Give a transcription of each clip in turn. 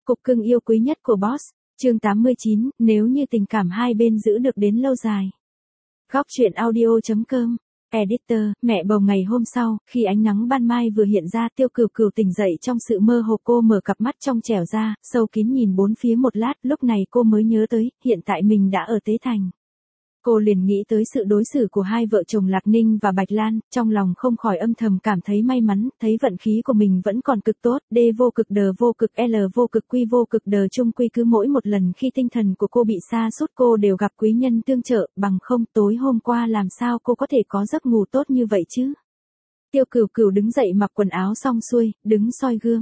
Cục cưng yêu quý nhất của Boss, chương 89, nếu như tình cảm hai bên giữ được đến lâu dài. Góc truyện audio.com, Editor, mẹ bầu ngày hôm sau, khi ánh nắng ban mai vừa hiện ra, Tiêu Cửu Cửu tỉnh dậy trong sự mơ hồ, cô mở cặp mắt trong trẻo ra, sâu kín nhìn bốn phía một lát, lúc này cô mới nhớ tới, hiện tại mình đã ở Tế Thành. Cô liền nghĩ tới sự đối xử của hai vợ chồng Lạc Ninh và Bạch Lan, trong lòng không khỏi âm thầm cảm thấy may mắn, thấy vận khí của mình vẫn còn cực tốt, D vô cực đờ vô cực L vô cực quy vô cực đờ chung quy, cứ mỗi một lần khi tinh thần của cô bị sa sút cô đều gặp quý nhân tương trợ, bằng không tối hôm qua làm sao cô có thể có giấc ngủ tốt như vậy chứ. Tiêu Cửu Cửu đứng dậy mặc quần áo xong xuôi, đứng soi gương.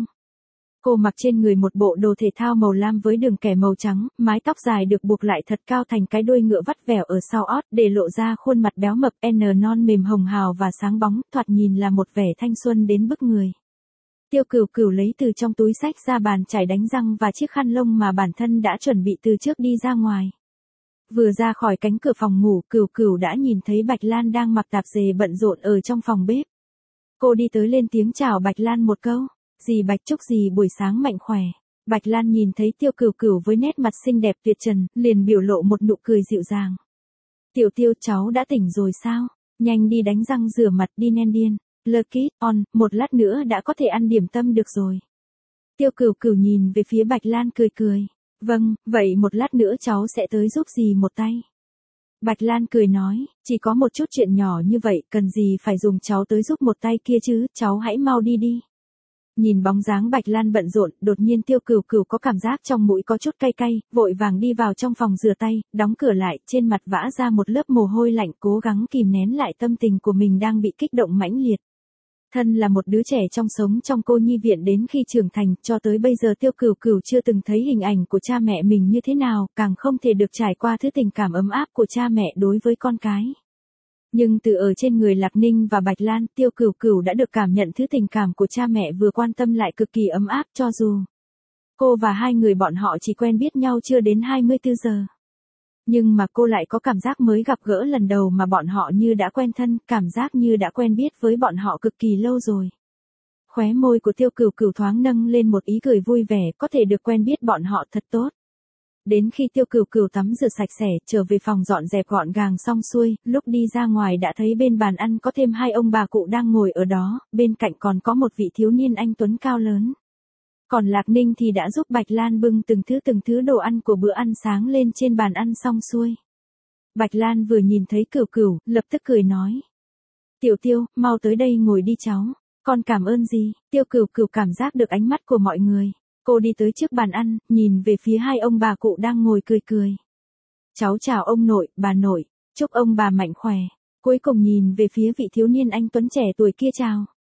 Cô mặc trên người một bộ đồ thể thao màu lam với đường kẻ màu trắng, mái tóc dài được buộc lại thật cao thành cái đuôi ngựa vắt vẻo ở sau ót để lộ ra khuôn mặt béo mập non mềm hồng hào và sáng bóng, thoạt nhìn là một vẻ thanh xuân đến bức người. Tiêu Cửu Cửu lấy từ trong túi xách ra bàn chải đánh răng và chiếc khăn lông mà bản thân đã chuẩn bị từ trước đi ra ngoài. Vừa ra khỏi cánh cửa phòng ngủ, Cửu Cửu đã nhìn thấy Bạch Lan đang mặc tạp dề bận rộn ở trong phòng bếp. Cô đi tới lên tiếng chào Bạch Lan một câu. Dì Bạch chúc dì buổi sáng mạnh khỏe. Bạch Lan nhìn thấy Tiêu Cửu Cửu với nét mặt xinh đẹp tuyệt trần, liền biểu lộ một nụ cười dịu dàng. Tiểu Tiêu, cháu đã tỉnh rồi sao? Nhanh đi đánh răng rửa mặt đi nen điên. Lucky, on, một lát nữa đã có thể ăn điểm tâm được rồi. Tiêu Cửu Cửu nhìn về phía Bạch Lan cười cười. Vâng, vậy một lát nữa cháu sẽ tới giúp dì một tay. Bạch Lan cười nói, chỉ có một chút chuyện nhỏ như vậy, cần gì phải dùng cháu tới giúp một tay kia chứ, cháu hãy mau đi đi. Nhìn bóng dáng Bạch Lan bận rộn, đột nhiên Tiêu Cửu Cửu có cảm giác trong mũi có chút cay cay, vội vàng đi vào trong phòng rửa tay, đóng cửa lại, trên mặt vã ra một lớp mồ hôi lạnh, cố gắng kìm nén lại tâm tình của mình đang bị kích động mãnh liệt. Thân là một đứa trẻ trong sống trong cô nhi viện đến khi trưởng thành, cho tới bây giờ Tiêu Cửu Cửu chưa từng thấy hình ảnh của cha mẹ mình như thế nào, càng không thể được trải qua thứ tình cảm ấm áp của cha mẹ đối với con cái. Nhưng từ ở trên người Lạc Ninh và Bạch Lan, Tiêu Cửu Cửu đã được cảm nhận thứ tình cảm của cha mẹ vừa quan tâm lại cực kỳ ấm áp, cho dù cô và hai người bọn họ chỉ quen biết nhau chưa đến 24 giờ. Nhưng mà cô lại có cảm giác mới gặp gỡ lần đầu mà bọn họ như đã quen thân, cảm giác như đã quen biết với bọn họ cực kỳ lâu rồi. Khóe môi của Tiêu Cửu Cửu thoáng nâng lên một ý cười vui vẻ, có thể được quen biết bọn họ thật tốt. Đến khi Tiêu Cửu Cửu tắm rửa sạch sẽ, trở về phòng dọn dẹp gọn gàng xong xuôi, lúc đi ra ngoài đã thấy bên bàn ăn có thêm hai ông bà cụ đang ngồi ở đó, bên cạnh còn có một vị thiếu niên anh tuấn cao lớn. Còn Lạc Ninh thì đã giúp Bạch Lan bưng từng thứ đồ ăn của bữa ăn sáng lên trên bàn ăn xong xuôi. Bạch Lan vừa nhìn thấy Cửu Cửu, lập tức cười nói. Tiểu Tiêu, mau tới đây ngồi đi cháu. Con cảm ơn gì? Tiêu Cửu Cửu cảm giác được ánh mắt của mọi người. Cô đi tới trước bàn ăn, nhìn về phía hai ông bà cụ đang ngồi cười cười. Cháu chào ông nội, bà nội, chúc ông bà mạnh khỏe. Cuối cùng nhìn về phía vị thiếu niên anh tuấn trẻ tuổi kia chào.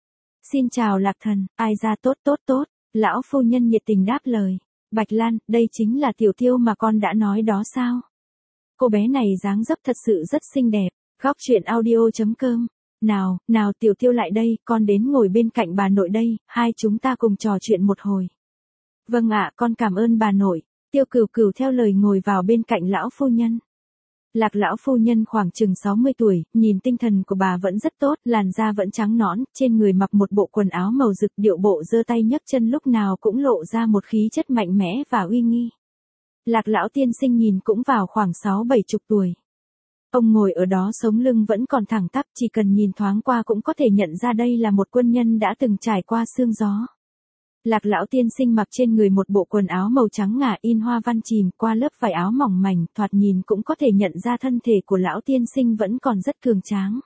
Xin chào Lạc Thần, ai ra tốt. Lão phu nhân nhiệt tình đáp lời. Bạch Lan, đây chính là Tiểu Tiêu mà con đã nói đó sao? Cô bé này dáng dấp thật sự rất xinh đẹp. Góc truyện audio.com. Nào Tiểu Tiêu lại đây, con đến ngồi bên cạnh bà nội đây, hai chúng ta cùng trò chuyện một hồi. Vâng ạ, con cảm ơn bà nội. Tiêu Cửu Cửu theo lời ngồi vào bên cạnh lão phu nhân. Lạc lão phu nhân khoảng chừng 60 tuổi, nhìn tinh thần của bà vẫn rất tốt, làn da vẫn trắng nõn, trên người mặc một bộ quần áo màu rực, điệu bộ giơ tay nhấc chân lúc nào cũng lộ ra một khí chất mạnh mẽ và uy nghi. Lạc lão tiên sinh nhìn cũng vào khoảng 60-70 tuổi. Ông ngồi ở đó sống lưng vẫn còn thẳng tắp, chỉ cần nhìn thoáng qua cũng có thể nhận ra đây là một quân nhân đã từng trải qua sương gió. Lạc lão tiên sinh mặc trên người một bộ quần áo màu trắng ngà in hoa văn chìm qua lớp vải áo mỏng mảnh, thoạt nhìn cũng có thể nhận ra thân thể của lão tiên sinh vẫn còn rất cường tráng.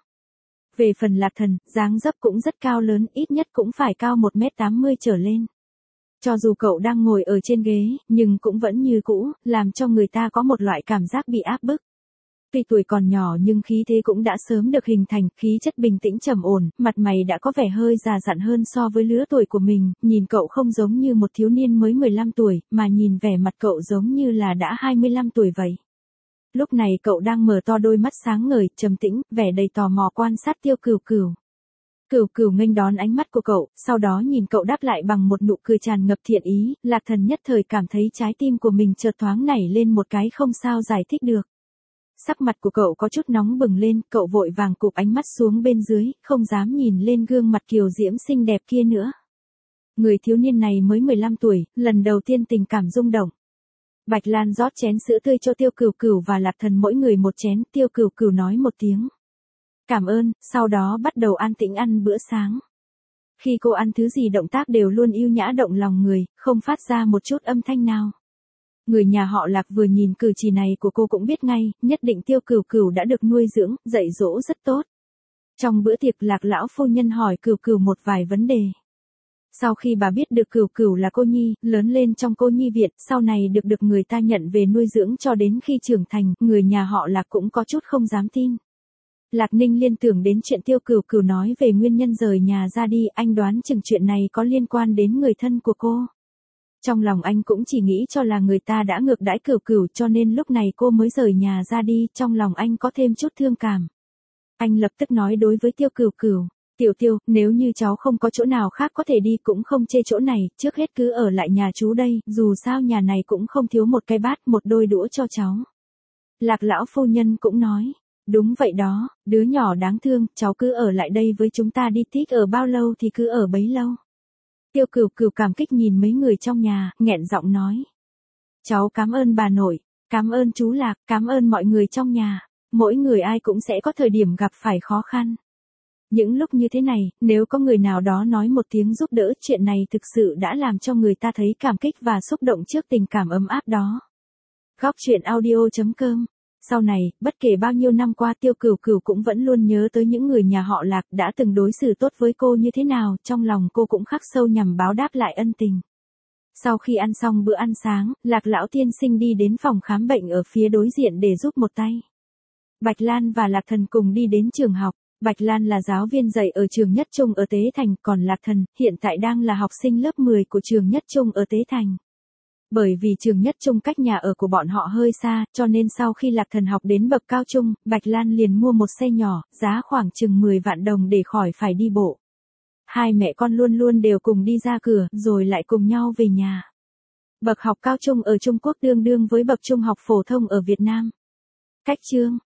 Về phần Lạc Thần, dáng dấp cũng rất cao lớn, ít nhất cũng phải cao 1m80 trở lên. Cho dù cậu đang ngồi ở trên ghế, nhưng cũng vẫn như cũ, làm cho người ta có một loại cảm giác bị áp bức. Tuy tuổi còn nhỏ nhưng khí thế cũng đã sớm được hình thành, khí chất bình tĩnh trầm ổn, mặt mày đã có vẻ hơi già dặn hơn so với lứa tuổi của mình, nhìn cậu không giống như một thiếu niên mới 15 tuổi, mà nhìn vẻ mặt cậu giống như là đã 25 tuổi vậy. Lúc này cậu đang mở to đôi mắt sáng ngời, trầm tĩnh, vẻ đầy tò mò quan sát Tiêu Cửu Cửu. Cửu Cửu nghênh đón ánh mắt của cậu, sau đó nhìn cậu đáp lại bằng một nụ cười tràn ngập thiện ý, Lạc Thần nhất thời cảm thấy trái tim của mình chợt thoáng nảy lên một cái không sao giải thích được. Sắc mặt của cậu có chút nóng bừng lên, cậu vội vàng cụp ánh mắt xuống bên dưới, không dám nhìn lên gương mặt kiều diễm xinh đẹp kia nữa. Người thiếu niên này mới 15 tuổi, lần đầu tiên tình cảm rung động. Bạch Lan rót chén sữa tươi cho Tiêu Cửu Cửu và Lạc Thần mỗi người một chén, Tiêu Cửu Cửu nói một tiếng cảm ơn, sau đó bắt đầu an tĩnh ăn bữa sáng. Khi cô ăn thứ gì động tác đều luôn yêu nhã động lòng người, không phát ra một chút âm thanh nào. Người nhà họ Lạc vừa nhìn cử chỉ này của cô cũng biết ngay, nhất định Tiêu Cửu Cửu đã được nuôi dưỡng, dạy dỗ rất tốt. Trong bữa tiệc Lạc lão phu nhân hỏi Cửu Cửu một vài vấn đề. Sau khi bà biết được Cửu Cửu là cô nhi, lớn lên trong cô nhi viện, sau này được người ta nhận về nuôi dưỡng cho đến khi trưởng thành, người nhà họ Lạc cũng có chút không dám tin. Lạc Ninh liên tưởng đến chuyện Tiêu Cửu Cửu nói về nguyên nhân rời nhà ra đi, anh đoán chừng chuyện này có liên quan đến người thân của cô. Trong lòng anh cũng chỉ nghĩ cho là người ta đã ngược đãi Cửu Cửu cho nên lúc này cô mới rời nhà ra đi, trong lòng anh có thêm chút thương cảm. Anh lập tức nói đối với Tiêu Cửu Cửu, Tiểu Tiêu, nếu như cháu không có chỗ nào khác có thể đi cũng không chê chỗ này, trước hết cứ ở lại nhà chú đây, dù sao nhà này cũng không thiếu một cái bát, một đôi đũa cho cháu. Lạc lão phu nhân cũng nói, đúng vậy đó, đứa nhỏ đáng thương, cháu cứ ở lại đây với chúng ta đi, thích ở bao lâu thì cứ ở bấy lâu. Tiêu Cửu Cửu cảm kích nhìn mấy người trong nhà, nghẹn giọng nói. Cháu cảm ơn bà nội, cảm ơn chú Lạc, cảm ơn mọi người trong nhà, mỗi người ai cũng sẽ có thời điểm gặp phải khó khăn. Những lúc như thế này, nếu có người nào đó nói một tiếng giúp đỡ, chuyện này thực sự đã làm cho người ta thấy cảm kích và xúc động trước tình cảm ấm áp đó. Góc truyện audio.com. Sau này, bất kể bao nhiêu năm qua Tiêu Cửu Cửu cũng vẫn luôn nhớ tới những người nhà họ Lạc đã từng đối xử tốt với cô như thế nào, trong lòng cô cũng khắc sâu nhằm báo đáp lại ân tình. Sau khi ăn xong bữa ăn sáng, Lạc lão tiên sinh đi đến phòng khám bệnh ở phía đối diện để giúp một tay. Bạch Lan và Lạc Thần cùng đi đến trường học. Bạch Lan là giáo viên dạy ở trường Nhất Trung ở Tế Thành, còn Lạc Thần hiện tại đang là học sinh lớp 10 của trường Nhất Trung ở Tế Thành. Bởi vì trường Nhất Trung cách nhà ở của bọn họ hơi xa, cho nên sau khi Lạc Thần học đến bậc cao trung, Bạch Lan liền mua một xe nhỏ, giá khoảng chừng 10 vạn đồng để khỏi phải đi bộ. Hai mẹ con luôn luôn đều cùng đi ra cửa, rồi lại cùng nhau về nhà. Bậc học cao trung ở Trung Quốc tương đương với bậc trung học phổ thông ở Việt Nam. Cách chương